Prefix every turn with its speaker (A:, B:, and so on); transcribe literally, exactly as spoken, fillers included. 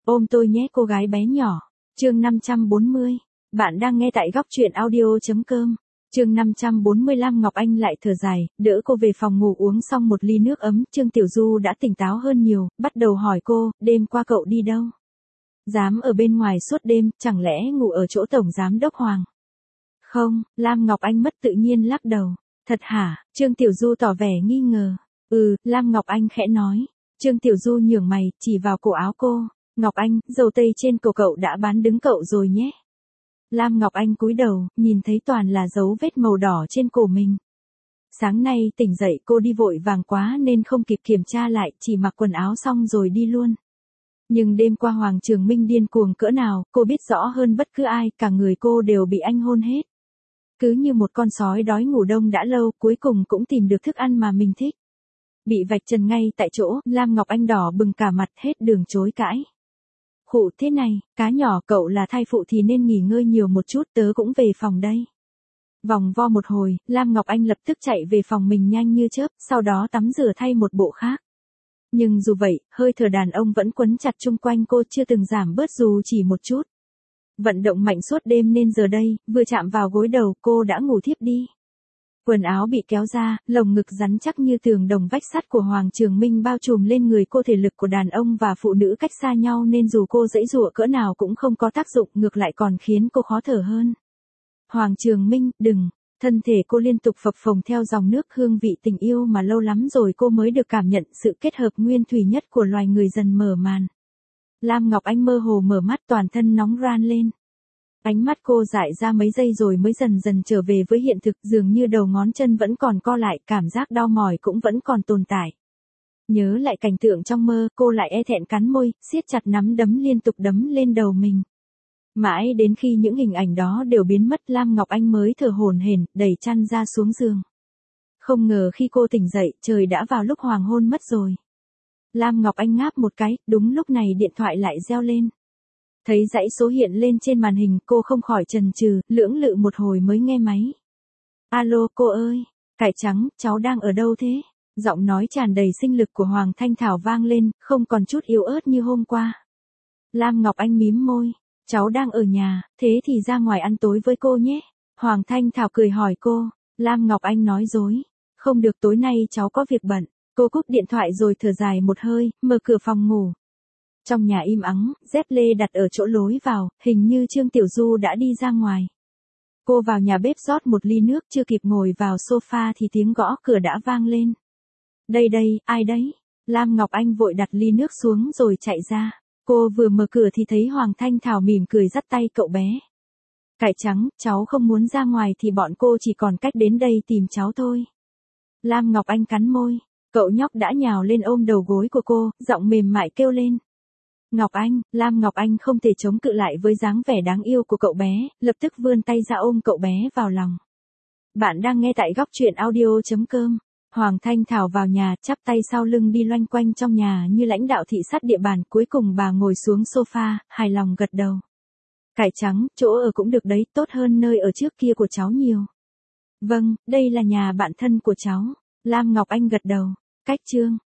A: Ôm tôi nhé cô gái bé nhỏ. Chương năm trăm bốn mươi. Bạn đang nghe tại góc truyện audio.com. Chương năm trăm bốn mươi lăm. Ngọc Anh lại thở dài, đỡ cô về phòng ngủ uống xong một ly nước ấm. Trương Tiểu Du đã tỉnh táo hơn nhiều, bắt đầu hỏi cô, đêm qua cậu đi đâu? Dám ở bên ngoài suốt đêm, chẳng lẽ ngủ ở chỗ Tổng Giám Đốc Hoàng? Không, Lam Ngọc Anh mất tự nhiên lắc đầu. Thật hả? Trương Tiểu Du tỏ vẻ nghi ngờ. Ừ, Lam Ngọc Anh khẽ nói. Trương Tiểu Du nhướng mày, chỉ vào cổ áo cô. Ngọc Anh, dầu tây trên cổ cậu đã bán đứng cậu rồi nhé. Lam Ngọc Anh cúi đầu, nhìn thấy toàn là dấu vết màu đỏ trên cổ mình. Sáng nay tỉnh dậy cô đi vội vàng quá nên không kịp kiểm tra lại, chỉ mặc quần áo xong rồi đi luôn. Nhưng đêm qua Hoàng Trường Minh điên cuồng cỡ nào, cô biết rõ hơn bất cứ ai, cả người cô đều bị anh hôn hết. Cứ như một con sói đói ngủ đông đã lâu, cuối cùng cũng tìm được thức ăn mà mình thích. Bị vạch trần ngay tại chỗ, Lam Ngọc Anh đỏ bừng cả mặt, hết đường chối cãi. Khụ thế này, cá nhỏ, cậu là thai phụ thì nên nghỉ ngơi nhiều một chút, tớ cũng về phòng đây. Vòng vo một hồi, Lam Ngọc Anh lập tức chạy về phòng mình nhanh như chớp, sau đó tắm rửa thay một bộ khác. Nhưng dù vậy, hơi thở đàn ông vẫn quấn chặt chung quanh cô, chưa từng giảm bớt dù chỉ một chút. Vận động mạnh suốt đêm nên giờ đây, vừa chạm vào gối đầu cô đã ngủ thiếp đi. Quần áo bị kéo ra, lồng ngực rắn chắc như tường đồng vách sắt của Hoàng Trường Minh bao trùm lên người cô. Thể lực của đàn ông và phụ nữ cách xa nhau nên dù cô giãy giụa cỡ nào cũng không có tác dụng, ngược lại còn khiến cô khó thở hơn. Hoàng Trường Minh, đừng. Thân thể cô liên tục phập phồng theo dòng nước, hương vị tình yêu mà lâu lắm rồi cô mới được cảm nhận, sự kết hợp nguyên thủy nhất của loài người dần mở màn. Lam Ngọc Anh mơ hồ mở mắt, toàn thân nóng ran lên. Ánh mắt cô dại ra mấy giây rồi mới dần dần trở về với hiện thực, dường như đầu ngón chân vẫn còn co lại, cảm giác đau mỏi cũng vẫn còn tồn tại. Nhớ lại cảnh tượng trong mơ, cô lại e thẹn cắn môi, siết chặt nắm đấm liên tục đấm lên đầu mình. Mãi đến khi những hình ảnh đó đều biến mất, Lam Ngọc Anh mới thở hổn hển, đẩy chăn ra xuống giường. Không ngờ khi cô tỉnh dậy, trời đã vào lúc hoàng hôn mất rồi. Lam Ngọc Anh ngáp một cái, đúng lúc này điện thoại lại reo lên. Thấy dãy số hiện lên trên màn hình, cô không khỏi chần chừ, lưỡng lự một hồi mới nghe máy. Alo, cô ơi, cải trắng, cháu đang ở đâu thế? Giọng nói tràn đầy sinh lực của Hoàng Thanh Thảo vang lên, không còn chút yếu ớt như hôm qua. Lam Ngọc Anh mím môi, cháu đang ở nhà, thế thì ra ngoài ăn tối với cô nhé. Hoàng Thanh Thảo cười hỏi cô. Lam Ngọc Anh nói dối. Không được, tối nay cháu có việc bận. Cô cúp điện thoại rồi thở dài một hơi, mở cửa phòng ngủ. Trong nhà im ắng, dép lê đặt ở chỗ lối vào, hình như Trương Tiểu Du đã đi ra ngoài. Cô vào nhà bếp rót một ly nước, chưa kịp ngồi vào sofa thì tiếng gõ cửa đã vang lên. Đây đây, ai đấy? Lam Ngọc Anh vội đặt ly nước xuống rồi chạy ra. Cô vừa mở cửa thì thấy Hoàng Thanh Thảo mỉm cười dắt tay cậu bé. Cải trắng, cháu không muốn ra ngoài thì bọn cô chỉ còn cách đến đây tìm cháu thôi. Lam Ngọc Anh cắn môi. Cậu nhóc đã nhào lên ôm đầu gối của cô, giọng mềm mại kêu lên. Ngọc Anh, Lam Ngọc Anh không thể chống cự lại với dáng vẻ đáng yêu của cậu bé, lập tức vươn tay ra ôm cậu bé vào lòng. Bạn đang nghe tại góc truyện audio.com. Hoàng Thanh Thảo vào nhà, chắp tay sau lưng đi loanh quanh trong nhà như lãnh đạo thị sát địa bàn, cuối cùng bà ngồi xuống sofa, hài lòng gật đầu. Cải trắng, chỗ ở cũng được đấy, tốt hơn nơi ở trước kia của cháu nhiều. Vâng, đây là nhà bạn thân của cháu. Lam Ngọc Anh gật đầu. Cách chương.